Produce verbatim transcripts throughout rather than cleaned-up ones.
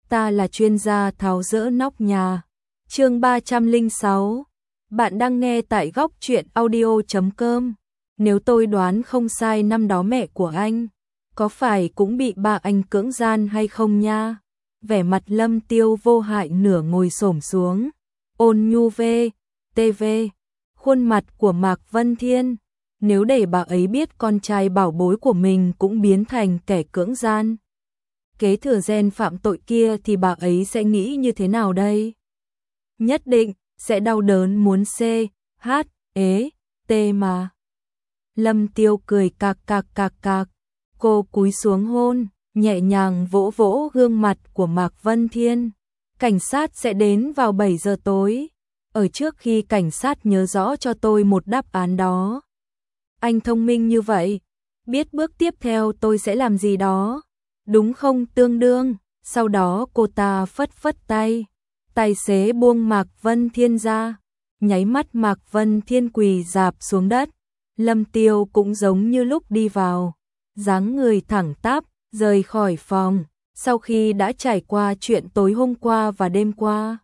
ta là chuyên gia tháo dỡ nóc nhà. Chương ba trăm lẻ sáu. Bạn đang nghe tại góc truyện audio chấm com. Nếu tôi đoán không sai, năm đó mẹ của anh có phải cũng bị ba anh cưỡng gian hay không nha? Vẻ mặt Lâm Tiêu vô hại nửa ngồi xổm xuống, ôn nhu vê, tê vê, khuôn mặt của Mạc Vân Thiên. Nếu để bà ấy biết con trai bảo bối của mình cũng biến thành kẻ cưỡng gian, kế thừa gen phạm tội kia, thì bà ấy sẽ nghĩ như thế nào đây? Nhất định sẽ đau đớn muốn c, h, ế, t mà. Lâm Tiêu cười cạc cạc cạc cạc, cô cúi xuống hôn, nhẹ nhàng vỗ vỗ gương mặt của Mạc Vân Thiên. Cảnh sát sẽ đến vào bảy giờ tối. Ở trước khi cảnh sát nhớ rõ cho tôi một đáp án đó. Anh thông minh như vậy, biết bước tiếp theo tôi sẽ làm gì đó, đúng không Tương Đương? Sau đó cô ta phất phất tay, tài xế buông Mạc Vân Thiên ra, nháy mắt Mạc Vân Thiên quỳ rạp xuống đất. Lâm Tiêu cũng giống như lúc đi vào, dáng người thẳng tắp, rời khỏi phòng, sau khi đã trải qua chuyện tối hôm qua và đêm qua.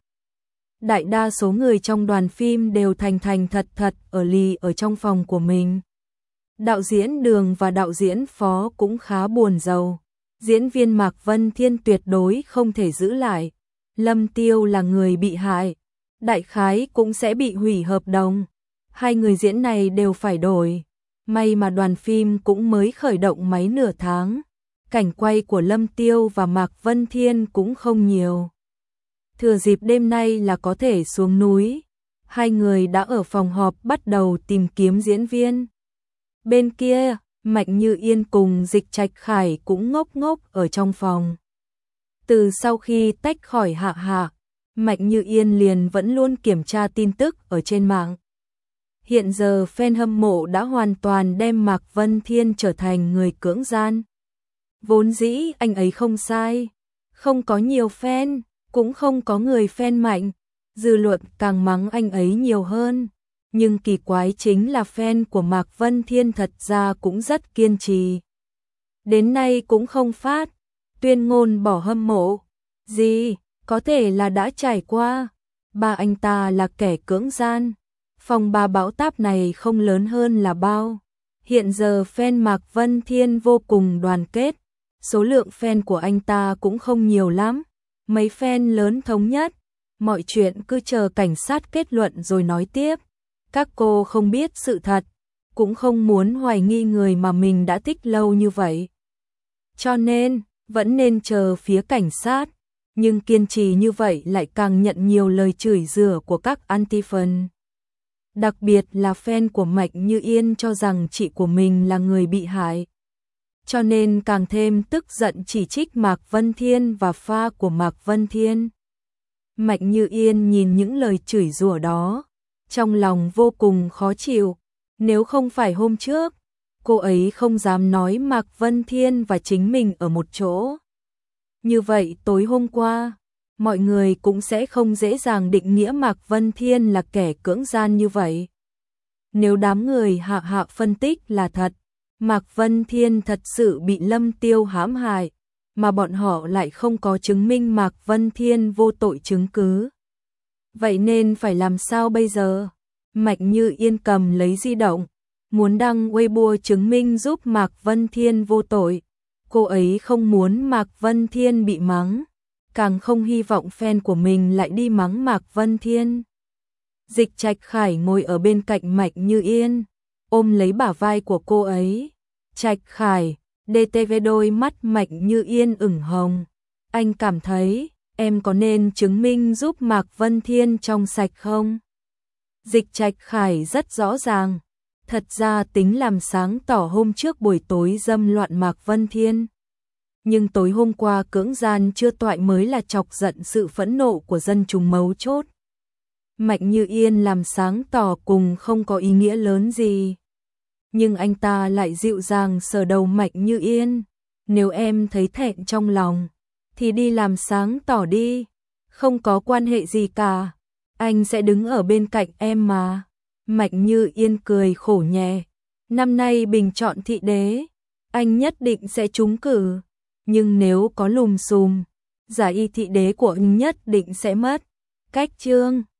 Đại đa số người trong đoàn phim đều thành thành thật thật ở lì ở trong phòng của mình. Đạo diễn Đường và đạo diễn Phó cũng khá buồn rầu. Diễn viên Mạc Vân Thiên tuyệt đối không thể giữ lại. Lâm Tiêu là người bị hại, đại khái cũng sẽ bị hủy hợp đồng. Hai người diễn này đều phải đổi. May mà đoàn phim cũng mới khởi động máy nửa tháng. Cảnh quay của Lâm Tiêu và Mạc Vân Thiên cũng không nhiều. Thừa dịp đêm nay là có thể xuống núi. Hai người đã ở phòng họp bắt đầu tìm kiếm diễn viên. Bên kia, Mạnh Như Yên cùng Dịch Trạch Khải cũng ngốc ngốc ở trong phòng. Từ sau khi tách khỏi Hạ Hạ, Mạnh Như Yên liền vẫn luôn kiểm tra tin tức ở trên mạng. Hiện giờ fan hâm mộ đã hoàn toàn đem Mạc Vân Thiên trở thành người cưỡng gian. Vốn dĩ anh ấy không sai, không có nhiều fan, cũng không có người fan mạnh, dư luận càng mắng anh ấy nhiều hơn. Nhưng kỳ quái chính là fan của Mạc Vân Thiên thật ra cũng rất kiên trì. Đến nay cũng không phát tuyên ngôn bỏ hâm mộ. Gì, có thể là đã trải qua. Ba anh ta là kẻ cưỡng gian. Phòng ba bão táp này không lớn hơn là bao. Hiện giờ fan Mạc Vân Thiên vô cùng đoàn kết. Số lượng fan của anh ta cũng không nhiều lắm. Mấy fan lớn thống nhất. Mọi chuyện cứ chờ cảnh sát kết luận rồi nói tiếp. Các cô không biết sự thật, cũng không muốn hoài nghi người mà mình đã thích lâu như vậy. Cho nên, vẫn nên chờ phía cảnh sát. Nhưng kiên trì như vậy lại càng nhận nhiều lời chửi rủa của các anti-fan. Đặc biệt là fan của Mạnh Như Yên cho rằng chị của mình là người bị hại. Cho nên càng thêm tức giận chỉ trích Mạc Vân Thiên và pha của Mạc Vân Thiên. Mạnh Như Yên nhìn những lời chửi rủa đó, trong lòng vô cùng khó chịu. Nếu không phải hôm trước, cô ấy không dám nói Mạc Vân Thiên và chính mình ở một chỗ. Như vậy tối hôm qua, mọi người cũng sẽ không dễ dàng định nghĩa Mạc Vân Thiên là kẻ cưỡng gian như vậy. Nếu đám người Hạ Hạ phân tích là thật, Mạc Vân Thiên thật sự bị Lâm Tiêu hãm hại, mà bọn họ lại không có chứng minh Mạc Vân Thiên vô tội chứng cứ. Vậy nên phải làm sao bây giờ? Mạnh Như Yên cầm lấy di động, muốn đăng Weibo chứng minh giúp Mạc Vân Thiên vô tội. Cô ấy không muốn Mạc Vân Thiên bị mắng, càng không hy vọng fan của mình lại đi mắng Mạc Vân Thiên. Dịch Trạch Khải ngồi ở bên cạnh Mạnh Như Yên, ôm lấy bả vai của cô ấy. Trạch Khải, đê tê vê đôi mắt Mạnh Như Yên ửng hồng. Anh cảm thấy em có nên chứng minh giúp Mạc Vân Thiên trong sạch không? Dịch Trạch Khải rất rõ ràng, thật ra tính làm sáng tỏ hôm trước buổi tối dâm loạn Mạc Vân Thiên. Nhưng tối hôm qua cưỡng gian chưa toại mới là chọc giận sự phẫn nộ của dân chúng mấu chốt. Mạnh Như Yên làm sáng tỏ cùng không có ý nghĩa lớn gì. Nhưng anh ta lại dịu dàng sờ đầu Mạnh Như Yên. Nếu em thấy thẹn trong lòng, thì đi làm sáng tỏ đi. Không có quan hệ gì cả. Anh sẽ đứng ở bên cạnh em mà. Mạnh Như Yên cười khổ nhẹ. Năm nay bình chọn thị đế, anh nhất định sẽ trúng cử. Nhưng nếu có lùm xùm, giả y thị đế của ưng nhất định sẽ mất. Cách chương